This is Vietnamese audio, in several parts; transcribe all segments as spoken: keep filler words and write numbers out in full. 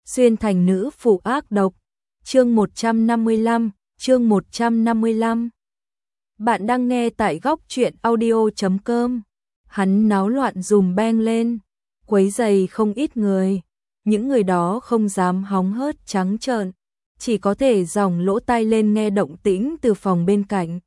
xuyên thành nữ phụ ác độc. Chương một trăm năm mươi lăm, chương một trăm năm mươi lăm. Bạn đang nghe tại góc truyện audio chấm com. Hắn náo loạn dùm beng lên, quấy rầy không ít người. Những người đó không dám hóng hớt trắng trợn, chỉ có thể dòng lỗ tai lên nghe động tĩnh từ phòng bên cạnh.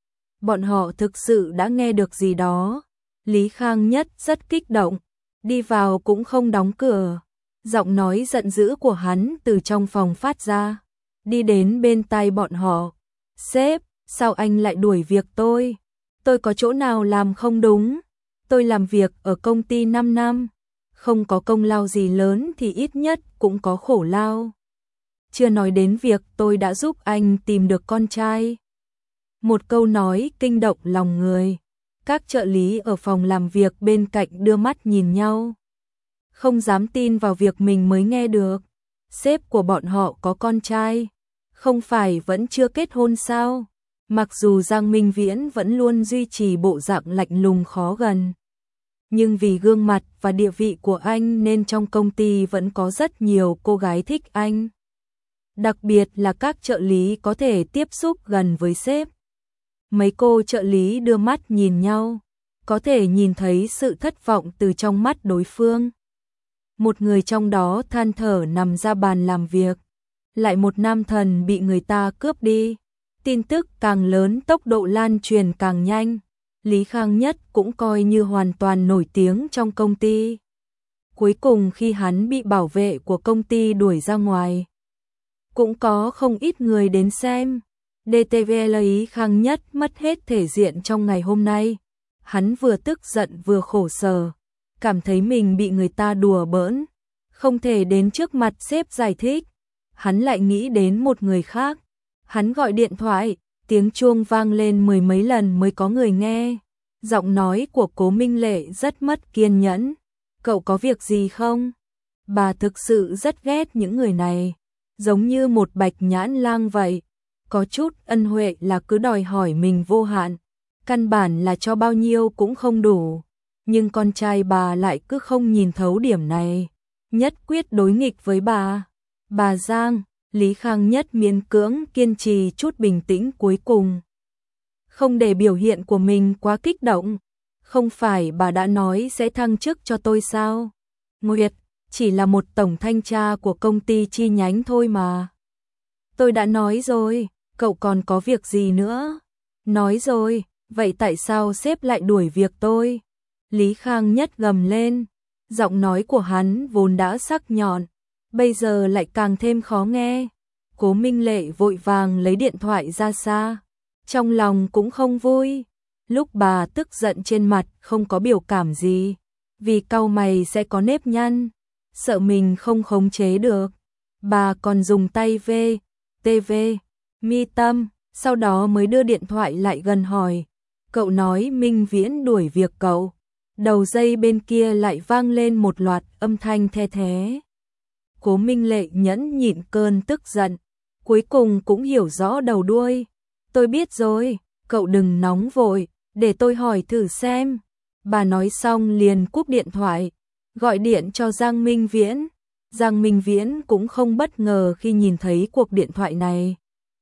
Bọn họ thực sự đã nghe được gì đó. Lý Khang Nhất rất kích động, đi vào cũng không đóng cửa. Giọng nói giận dữ của hắn từ trong phòng phát ra, đi đến bên tai bọn họ. Sếp, sao anh lại đuổi việc tôi? Tôi có chỗ nào làm không đúng? Tôi làm việc ở công ty năm năm, không có công lao gì lớn thì ít nhất cũng có khổ lao. Chưa nói đến việc tôi đã giúp anh tìm được con trai. Một câu nói kinh động lòng người. Các trợ lý ở phòng làm việc bên cạnh đưa mắt nhìn nhau, không dám tin vào việc mình mới nghe được. Sếp của bọn họ có con trai, không phải vẫn chưa kết hôn sao? Mặc dù Giang Minh Viễn vẫn luôn duy trì bộ dạng lạnh lùng khó gần, nhưng vì gương mặt và địa vị của anh nên trong công ty vẫn có rất nhiều cô gái thích anh. Đặc biệt là các trợ lý có thể tiếp xúc gần với sếp. Mấy cô trợ lý đưa mắt nhìn nhau, có thể nhìn thấy sự thất vọng từ trong mắt đối phương. Một người trong đó than thở nằm ra bàn làm việc. Lại một nam thần bị người ta cướp đi. Tin tức càng lớn tốc độ lan truyền càng nhanh. Lý Khang Nhất cũng coi như hoàn toàn nổi tiếng trong công ty. Cuối cùng khi hắn bị bảo vệ của công ty đuổi ra ngoài, cũng có không ít người đến xem. đê tê vê Lý Khang Nhất mất hết thể diện trong ngày hôm nay. Hắn vừa tức giận vừa khổ sở, cảm thấy mình bị người ta đùa bỡn, không thể đến trước mặt sếp giải thích. Hắn lại nghĩ đến một người khác. Hắn gọi điện thoại, tiếng chuông vang lên mười mấy lần mới có người nghe. Giọng nói của Cố Minh Lệ rất mất kiên nhẫn. Cậu có việc gì không? Bà thực sự rất ghét những người này, giống như một bạch nhãn lang vậy. Có chút ân huệ là cứ đòi hỏi mình vô hạn, căn bản là cho bao nhiêu cũng không đủ. Nhưng con trai bà lại cứ không nhìn thấu điểm này, nhất quyết đối nghịch với bà. Bà Giang, Lý Khang Nhất miễn cưỡng kiên trì chút bình tĩnh cuối cùng, không để biểu hiện của mình quá kích động. Không phải bà đã nói sẽ thăng chức cho tôi sao? Nguyệt, chỉ là một tổng thanh tra của công ty chi nhánh thôi mà. Tôi đã nói rồi, cậu còn có việc gì nữa? Nói rồi, vậy tại sao sếp lại đuổi việc tôi? Lý Khang Nhất gầm lên, giọng nói của hắn vốn đã sắc nhọn, bây giờ lại càng thêm khó nghe. Cố Minh Lệ vội vàng lấy điện thoại ra xa, trong lòng cũng không vui. Lúc bà tức giận trên mặt không có biểu cảm gì, vì cau mày sẽ có nếp nhăn, sợ mình không khống chế được. Bà còn dùng tay vê, tê vê, mi tâm, sau đó mới đưa điện thoại lại gần hỏi, cậu nói Minh Viễn đuổi việc cậu. Đầu dây bên kia lại vang lên một loạt âm thanh the thé. Cố Minh Lệ nhẫn nhịn cơn tức giận, cuối cùng cũng hiểu rõ đầu đuôi. Tôi biết rồi, cậu đừng nóng vội, để tôi hỏi thử xem. Bà nói xong liền cúp điện thoại, gọi điện cho Giang Minh Viễn. Giang Minh Viễn cũng không bất ngờ khi nhìn thấy cuộc điện thoại này.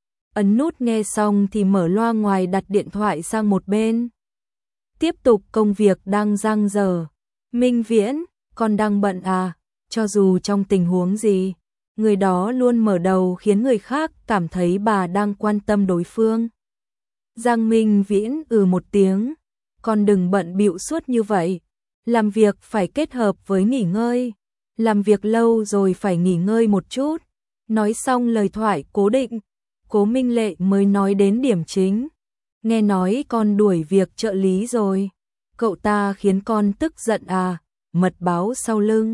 Ấn nút nghe xong thì mở loa ngoài đặt điện thoại sang một bên, tiếp tục công việc đang dang dở. Minh Viễn, con đang bận à? Cho dù trong tình huống gì, người đó luôn mở đầu khiến người khác cảm thấy bà đang quan tâm đối phương. Giang Minh Viễn ừ một tiếng, con đừng bận bịu suốt như vậy. Làm việc phải kết hợp với nghỉ ngơi. Làm việc lâu rồi phải nghỉ ngơi một chút. Nói xong lời thoại cố định, Cố Minh Lệ mới nói đến điểm chính. Nghe nói con đuổi việc trợ lý rồi. Cậu ta khiến con tức giận à? Mật báo sau lưng.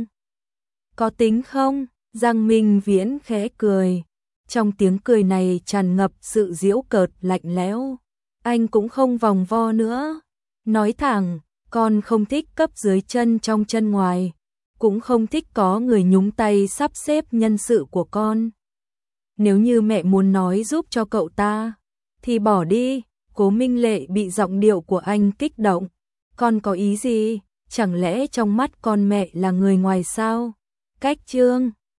Có tính không? Giang Minh Viễn khẽ cười. Trong tiếng cười này tràn ngập sự giễu cợt lạnh lẽo. Anh cũng không vòng vo nữa. Nói thẳng, con không thích cấp dưới chân trong chân ngoài. Cũng không thích có người nhúng tay sắp xếp nhân sự của con. Nếu như mẹ muốn nói giúp cho cậu ta, thì bỏ đi. Cố Minh Lệ bị giọng điệu của anh kích động. Con có ý gì? Chẳng lẽ trong mắt con mẹ là người ngoài sao? Cách chương